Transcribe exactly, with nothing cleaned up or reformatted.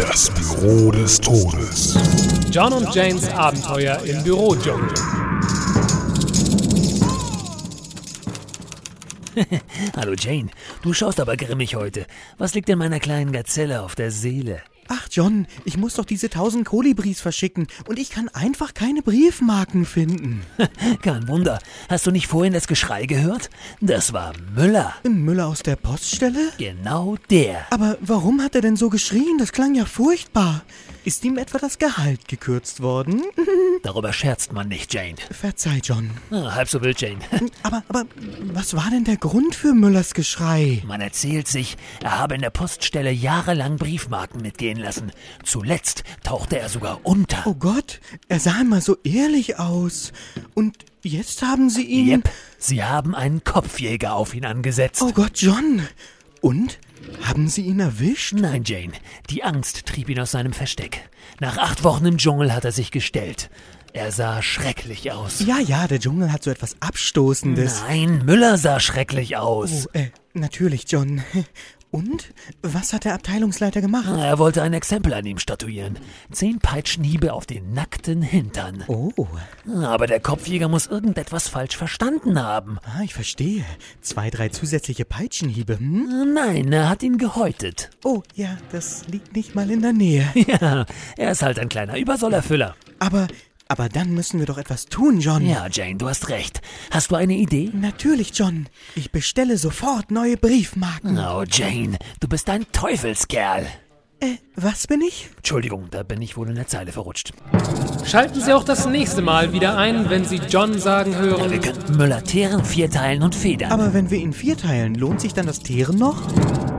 Das Büro des Todes. John und Janes Abenteuer im Bürodschungel. Hallo Jane, du schaust aber grimmig heute. Was liegt in meiner kleinen Gazelle auf der Seele? Ach John, ich muss doch diese tausend Kolibris verschicken und ich kann einfach keine Briefmarken finden. Kein Wunder. Hast du nicht vorhin das Geschrei gehört? Das war Müller. Müller aus der Poststelle? Genau der. Aber warum hat er denn so geschrien? Das klang ja furchtbar. Ist ihm etwa das Gehalt gekürzt worden? Darüber scherzt man nicht, Jane. Verzeih, John. Ah, halb so wild, Jane. Aber, aber was war denn der Grund für Müllers Geschrei? Man erzählt sich, er habe in der Poststelle jahrelang Briefmarken mitgehen lassen. Zuletzt tauchte er sogar unter. Oh Gott, er sah immer so ehrlich aus. Und jetzt haben sie ihn... Jep, sie haben einen Kopfjäger auf ihn angesetzt. Oh Gott, John. Und? Haben sie ihn erwischt? Nein, Jane. Die Angst trieb ihn aus seinem Versteck. Nach acht Wochen im Dschungel hat er sich gestellt. Er sah schrecklich aus. Ja, ja, der Dschungel hat so etwas Abstoßendes. Nein, Müller sah schrecklich aus. Oh, äh, natürlich, John. Und? Was hat der Abteilungsleiter gemacht? Er wollte ein Exempel an ihm statuieren. Zehn Peitschenhiebe auf den nackten Hintern. Oh. Aber der Kopfjäger muss irgendetwas falsch verstanden haben. Ah, ich verstehe. Zwei, drei zusätzliche Peitschenhiebe, hm? Nein, er hat ihn gehäutet. Oh, ja, das liegt nicht mal in der Nähe. Ja, er ist halt ein kleiner Übersollerfüller. Aber... Aber dann müssen wir doch etwas tun, John. Ja, Jane, du hast recht. Hast du eine Idee? Natürlich, John. Ich bestelle sofort neue Briefmarken. Oh, Jane, du bist ein Teufelskerl. Äh, was bin ich? Entschuldigung, da bin ich wohl in der Zeile verrutscht. Schalten Sie auch das nächste Mal wieder ein, wenn Sie John sagen hören... Ja, wir könnten Müller teeren, vierteilen und federn. Aber wenn wir ihn vierteilen, lohnt sich dann das Teeren noch?